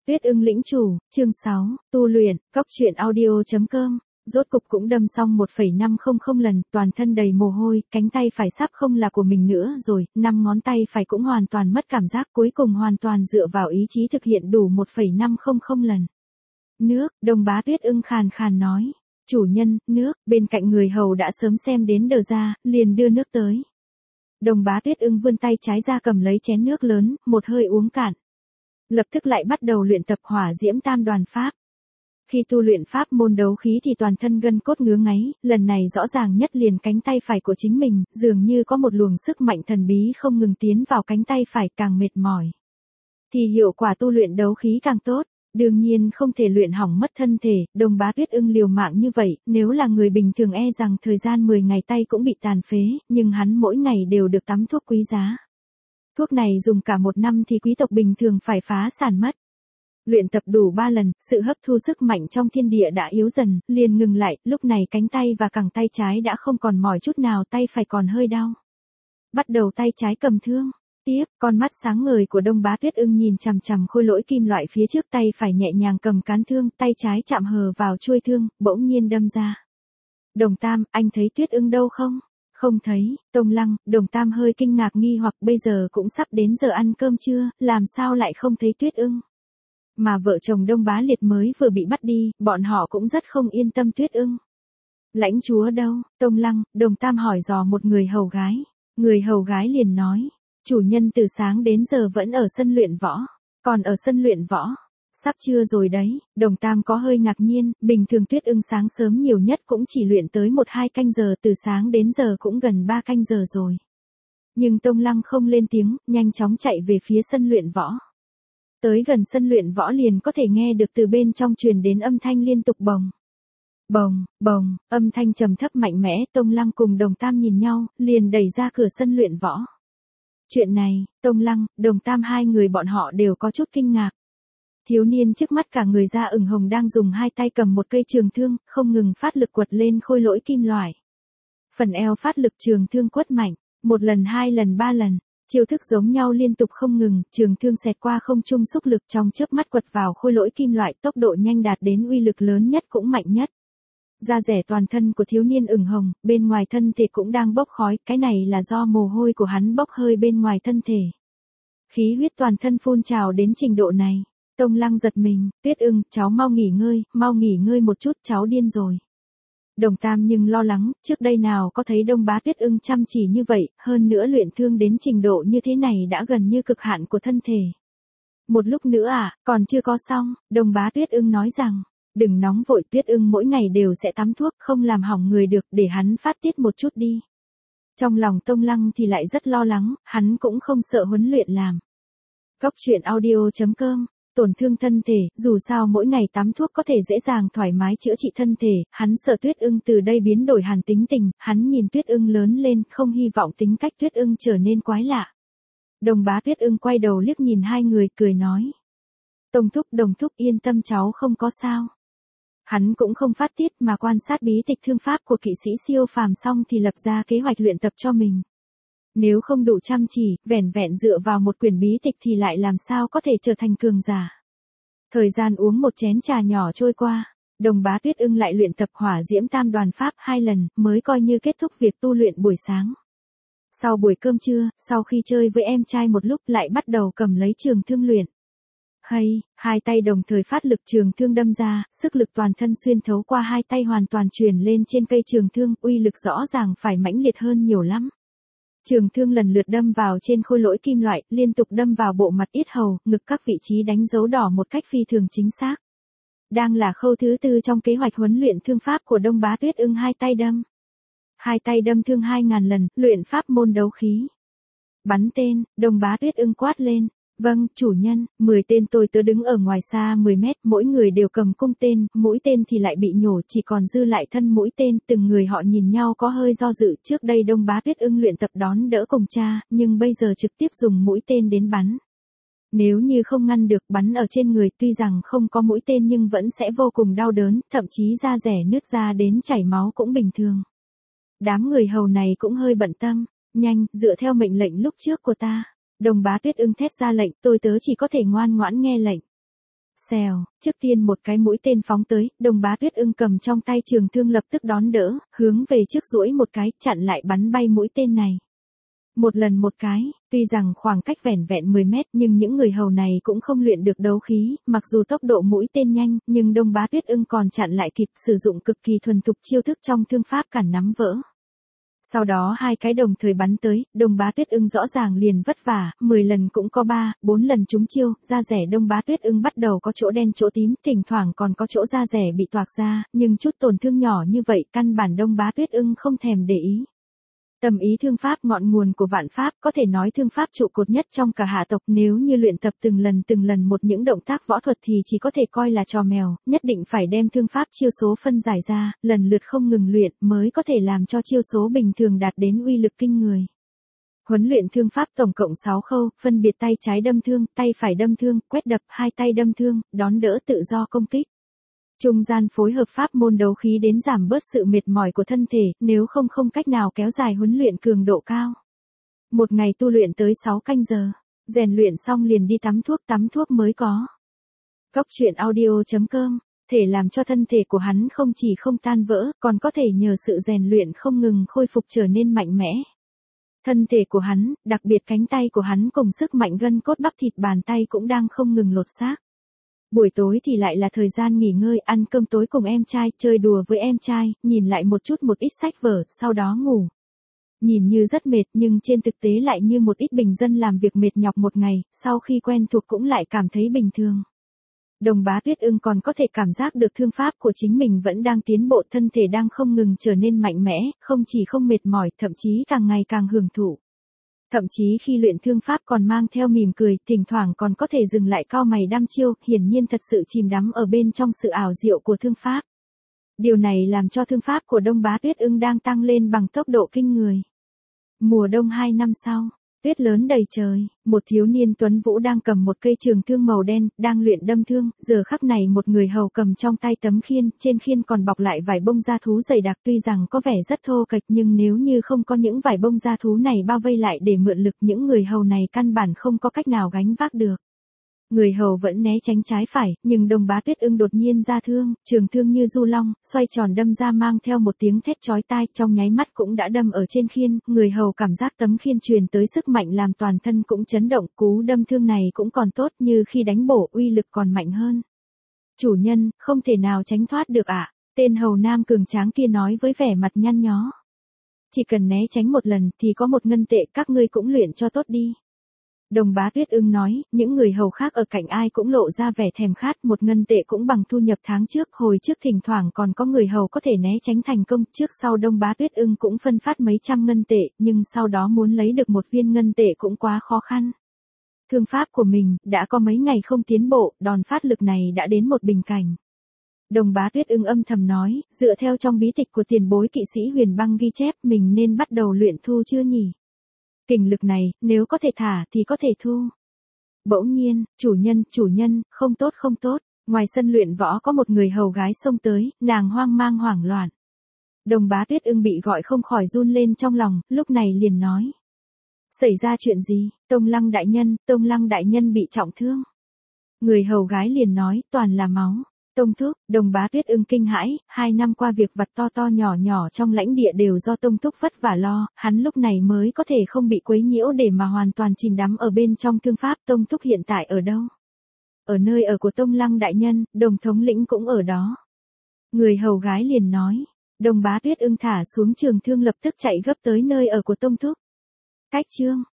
Tuyết ưng lĩnh chủ, chương 6, tu luyện, cóc truyện audio.com. Rốt cục cũng đâm xong 1,500 lần, toàn thân đầy mồ hôi, cánh tay phải sắp không là của mình nữa rồi, 5 ngón tay phải cũng hoàn toàn mất cảm giác, cuối cùng hoàn toàn dựa vào ý chí thực hiện đủ 1,500 lần. Nước, Đồng Bá Tuyết ưng khàn khàn nói. Chủ nhân, nước, bên cạnh người hầu đã sớm xem đến đờ ra, liền đưa nước tới. Đồng Bá Tuyết ưng vươn tay trái ra cầm lấy chén nước lớn, một hơi uống cạn. Lập tức lại bắt đầu luyện tập hỏa diễm tam đoàn pháp. Khi tu luyện pháp môn đấu khí thì toàn thân gân cốt ngứa ngáy, lần này rõ ràng nhất liền cánh tay phải của chính mình, dường như có một luồng sức mạnh thần bí không ngừng tiến vào cánh tay phải, càng mệt mỏi thì hiệu quả tu luyện đấu khí càng tốt. Đương nhiên không thể luyện hỏng mất thân thể, Đồng Bá Tuyết ưng liều mạng như vậy, nếu là người bình thường e rằng thời gian 10 ngày tay cũng bị tàn phế, nhưng hắn mỗi ngày đều được tắm thuốc quý giá. Thuốc này dùng cả một năm thì quý tộc bình thường phải phá sản mất. Luyện tập đủ 3 lần, sự hấp thu sức mạnh trong thiên địa đã yếu dần, liền ngừng lại, lúc này cánh tay và cẳng tay trái đã không còn mỏi chút nào, tay phải còn hơi đau. Bắt đầu tay trái cầm thương. Tiếp, con mắt sáng ngời của Đồng Bá Tuyết ưng nhìn chằm chằm khôi lỗi kim loại phía trước, tay phải nhẹ nhàng cầm cán thương, tay trái chạm hờ vào chuôi thương, bỗng nhiên đâm ra. Đồng Tam, anh thấy Tuyết ưng đâu không? Không thấy. Tông Lăng, Đồng Tam hơi kinh ngạc nghi hoặc, bây giờ cũng sắp đến giờ ăn cơm trưa, làm sao lại không thấy Tuyết ưng? Mà vợ chồng Đông Bá Liệt mới vừa bị bắt đi, bọn họ cũng rất không yên tâm Tuyết ưng. Lãnh chúa đâu? Tông Lăng, Đồng Tam hỏi dò một người hầu gái. Người hầu gái liền nói, chủ nhân từ sáng đến giờ vẫn ở sân luyện võ. Còn ở sân luyện võ? Sắp trưa rồi đấy. Đồng Tam có hơi ngạc nhiên, bình thường Tuyết ưng sáng sớm nhiều nhất cũng chỉ luyện tới 1-2 canh giờ, từ sáng đến giờ cũng gần 3 canh giờ rồi. Nhưng Tông Lăng không lên tiếng, nhanh chóng chạy về phía sân luyện võ. Tới gần sân luyện võ liền có thể nghe được từ bên trong truyền đến âm thanh liên tục bồng. Bồng, bồng, âm thanh trầm thấp mạnh mẽ, Tông Lăng cùng Đồng Tam nhìn nhau, liền đẩy ra cửa sân luyện võ. Chuyện này, Tông Lăng, Đồng Tam hai người bọn họ đều có chút kinh ngạc. Thiếu niên trước mắt cả người da ửng hồng đang dùng hai tay cầm một cây trường thương, không ngừng phát lực quật lên khôi lỗi kim loại. Phần eo phát lực trường thương quất mạnh, 1 lần 2 lần 3 lần. Chiêu thức giống nhau liên tục không ngừng, trường thương xẹt qua không trung xúc lực trong chớp mắt quật vào khôi lỗi kim loại, tốc độ nhanh đạt đến uy lực lớn nhất cũng mạnh nhất. Da rẻ toàn thân của thiếu niên ửng hồng, bên ngoài thân thể cũng đang bốc khói, cái này là do mồ hôi của hắn bốc hơi bên ngoài thân thể. Khí huyết toàn thân phun trào đến trình độ này. Tông Lăng giật mình, Tuyết ưng, cháu mau nghỉ ngơi một chút, cháu điên rồi. Đồng Tam nhưng lo lắng, trước đây nào có thấy Đồng Bá Tuyết ưng chăm chỉ như vậy, hơn nữa luyện thương đến trình độ như thế này đã gần như cực hạn của thân thể. Một lúc nữa còn chưa có xong, Đồng Bá Tuyết ưng nói rằng, đừng nóng vội, Tuyết ưng mỗi ngày đều sẽ tắm thuốc, không làm hỏng người được, để hắn phát tiết một chút đi. Trong lòng Tông Lăng thì lại rất lo lắng, hắn cũng không sợ huấn luyện làm. Cóc truyện audio.com. Tổn thương thân thể, dù sao mỗi ngày tắm thuốc có thể dễ dàng thoải mái chữa trị thân thể, hắn sợ Tuyết ưng từ đây biến đổi hẳn tính tình, hắn nhìn Tuyết ưng lớn lên, không hy vọng tính cách Tuyết ưng trở nên quái lạ. Đồng Bá Tuyết ưng quay đầu liếc nhìn hai người, cười nói. Đồng thúc yên tâm, cháu không có sao. Hắn cũng không phát tiết mà quan sát bí tịch thương pháp của kỵ sĩ siêu phàm xong thì lập ra kế hoạch luyện tập cho mình. Nếu không đủ chăm chỉ, vẻn vẹn dựa vào một quyển bí tịch thì lại làm sao có thể trở thành cường giả. Thời gian uống một chén trà nhỏ trôi qua, Đồng Bá Tuyết ưng lại luyện tập hỏa diễm tam đoàn pháp 2 lần, mới coi như kết thúc việc tu luyện buổi sáng. Sau buổi cơm trưa, sau khi chơi với em trai một lúc lại bắt đầu cầm lấy trường thương luyện. Hai tay đồng thời phát lực trường thương đâm ra, sức lực toàn thân xuyên thấu qua hai tay hoàn toàn truyền lên trên cây trường thương, uy lực rõ ràng phải mãnh liệt hơn nhiều lắm. Trường thương lần lượt đâm vào trên khôi lỗi kim loại, liên tục đâm vào bộ mặt, yết hầu, ngực, các vị trí đánh dấu đỏ một cách phi thường chính xác. Đang là khâu thứ 4 trong kế hoạch huấn luyện thương pháp của Đồng Bá Tuyết ưng, hai tay đâm. Hai tay đâm thương 2000 lần, luyện pháp môn đấu khí. Bắn tên, Đồng Bá Tuyết ưng quát lên. Vâng, chủ nhân, 10 tên tôi tớ đứng ở ngoài xa 10 mét, mỗi người đều cầm cung tên, mũi tên thì lại bị nhổ, chỉ còn dư lại thân mũi tên, từng người họ nhìn nhau có hơi do dự, trước đây Đồng Bá Tuyết ưng luyện tập đón đỡ cùng cha, nhưng bây giờ trực tiếp dùng mũi tên đến bắn. Nếu như không ngăn được bắn ở trên người, tuy rằng không có mũi tên nhưng vẫn sẽ vô cùng đau đớn, thậm chí da rẻ nứt ra đến chảy máu cũng bình thường. Đám người hầu này cũng hơi bận tâm, nhanh, dựa theo mệnh lệnh lúc trước của ta. Đồng Bá Tuyết ưng thét ra lệnh, tôi tớ chỉ có thể ngoan ngoãn nghe lệnh. Xèo, trước tiên một cái mũi tên phóng tới, Đông Bá Tuyết Ưng cầm trong tay trường thương lập tức đón đỡ, hướng về trước duỗi một cái, chặn lại bắn bay mũi tên này. Một lần một cái, tuy rằng khoảng cách vẻn vẹn 10 mét nhưng những người hầu này cũng không luyện được đấu khí, mặc dù tốc độ mũi tên nhanh, nhưng Đông Bá Tuyết Ưng còn chặn lại kịp, sử dụng cực kỳ thuần thục chiêu thức trong thương pháp cản nắm vỡ. Sau đó hai cái đồng thời bắn tới, Đông Bá Tuyết Ưng rõ ràng liền vất vả, 10 lần cũng có 3, 4 lần trúng chiêu, da rẻ Đông Bá Tuyết Ưng bắt đầu có chỗ đen chỗ tím, thỉnh thoảng còn có chỗ da rẻ bị toạc ra, nhưng chút tổn thương nhỏ như vậy căn bản Đông Bá Tuyết Ưng không thèm để ý. Tầm ý thương pháp ngọn nguồn của vạn pháp, có thể nói thương pháp trụ cột nhất trong cả hạ tộc, nếu như luyện tập từng lần một những động tác võ thuật thì chỉ có thể coi là trò mèo, nhất định phải đem thương pháp chiêu số phân giải ra, lần lượt không ngừng luyện mới có thể làm cho chiêu số bình thường đạt đến uy lực kinh người. Huấn luyện thương pháp tổng cộng 6 khâu, phân biệt tay trái đâm thương, tay phải đâm thương, quét đập, hai tay đâm thương, đón đỡ tự do công kích. Trung gian phối hợp pháp môn đấu khí đến giảm bớt sự mệt mỏi của thân thể, nếu không cách nào kéo dài huấn luyện cường độ cao. Một ngày tu luyện tới 6 canh giờ, rèn luyện xong liền đi tắm thuốc mới có. Cóc truyện audio.com, thể làm cho thân thể của hắn không chỉ không tan vỡ, còn có thể nhờ sự rèn luyện không ngừng khôi phục trở nên mạnh mẽ. Thân thể của hắn, đặc biệt cánh tay của hắn cùng sức mạnh gân cốt bắp thịt bàn tay cũng đang không ngừng lột xác. Buổi tối thì lại là thời gian nghỉ ngơi, ăn cơm tối cùng em trai, chơi đùa với em trai, nhìn lại một ít sách vở, sau đó ngủ. Nhìn như rất mệt nhưng trên thực tế lại như một ít bình dân làm việc mệt nhọc một ngày, sau khi quen thuộc cũng lại cảm thấy bình thường. Đông Bá Tuyết Ưng còn có thể cảm giác được thương pháp của chính mình vẫn đang tiến bộ, thân thể đang không ngừng trở nên mạnh mẽ, không chỉ không mệt mỏi, thậm chí càng ngày càng hưởng thụ. Thậm chí khi luyện thương pháp còn mang theo mỉm cười, thỉnh thoảng còn có thể dừng lại cau mày đăm chiêu, hiển nhiên thật sự chìm đắm ở bên trong sự ảo diệu của thương pháp. Điều này làm cho thương pháp của Đông Bá Tuyết Ưng đang tăng lên bằng tốc độ kinh người. Mùa đông 2 năm sau, tuyết lớn đầy trời, một thiếu niên tuấn vũ đang cầm một cây trường thương màu đen, đang luyện đâm thương, giờ khắc này một người hầu cầm trong tay tấm khiên, trên khiên còn bọc lại vải bông da thú dày đặc, tuy rằng có vẻ rất thô kệch nhưng nếu như không có những vải bông da thú này bao vây lại để mượn lực, những người hầu này căn bản không có cách nào gánh vác được. Người hầu vẫn né tránh trái phải, nhưng Đông Bá Tuyết Ưng đột nhiên ra thương, trường thương như du long, xoay tròn đâm ra mang theo một tiếng thét chói tai, trong nháy mắt cũng đã đâm ở trên khiên, người hầu cảm giác tấm khiên truyền tới sức mạnh làm toàn thân cũng chấn động, cú đâm thương này cũng còn tốt, như khi đánh bổ uy lực còn mạnh hơn. Chủ nhân, không thể nào tránh thoát được ạ, tên hầu nam cường tráng kia nói với vẻ mặt nhăn nhó. Chỉ cần né tránh một lần thì có 1 ngân tệ, các ngươi cũng luyện cho tốt đi. Đông Bá Tuyết Ưng nói, những người hầu khác ở cạnh ai cũng lộ ra vẻ thèm khát, 1 ngân tệ cũng bằng thu nhập tháng trước, hồi trước thỉnh thoảng còn có người hầu có thể né tránh thành công, trước sau Đông Bá Tuyết Ưng cũng phân phát mấy trăm ngân tệ, nhưng sau đó muốn lấy được 1 viên ngân tệ cũng quá khó khăn. Thương pháp của mình, đã có mấy ngày không tiến bộ, đòn phát lực này đã đến một bình cảnh. Đông Bá Tuyết Ưng âm thầm nói, dựa theo trong bí tịch của tiền bối kỵ sĩ Huyền Băng ghi chép, mình nên bắt đầu luyện thu chưa nhỉ? Kình lực này, nếu có thể thả thì có thể thu. Bỗng nhiên, chủ nhân, không tốt, ngoài sân luyện võ có một người hầu gái xông tới, nàng hoang mang hoảng loạn. Đông Bá Tuyết Ưng bị gọi không khỏi run lên trong lòng, lúc này liền nói. Xảy ra chuyện gì, Tông Lăng đại nhân bị trọng thương. Người hầu gái liền nói, toàn là máu. Tông thúc, Đông Bá Tuyết Ưng kinh hãi, 2 năm qua việc vặt to nhỏ trong lãnh địa đều do Tông thúc vất vả lo, hắn lúc này mới có thể không bị quấy nhiễu để mà hoàn toàn chìm đắm ở bên trong thương pháp. Tông thúc hiện tại ở đâu? Ở nơi ở của Tông Lăng đại nhân, Đồng thống lĩnh cũng ở đó. Người hầu gái liền nói, Đông Bá Tuyết Ưng thả xuống trường thương lập tức chạy gấp tới nơi ở của Tông thúc. Cách chương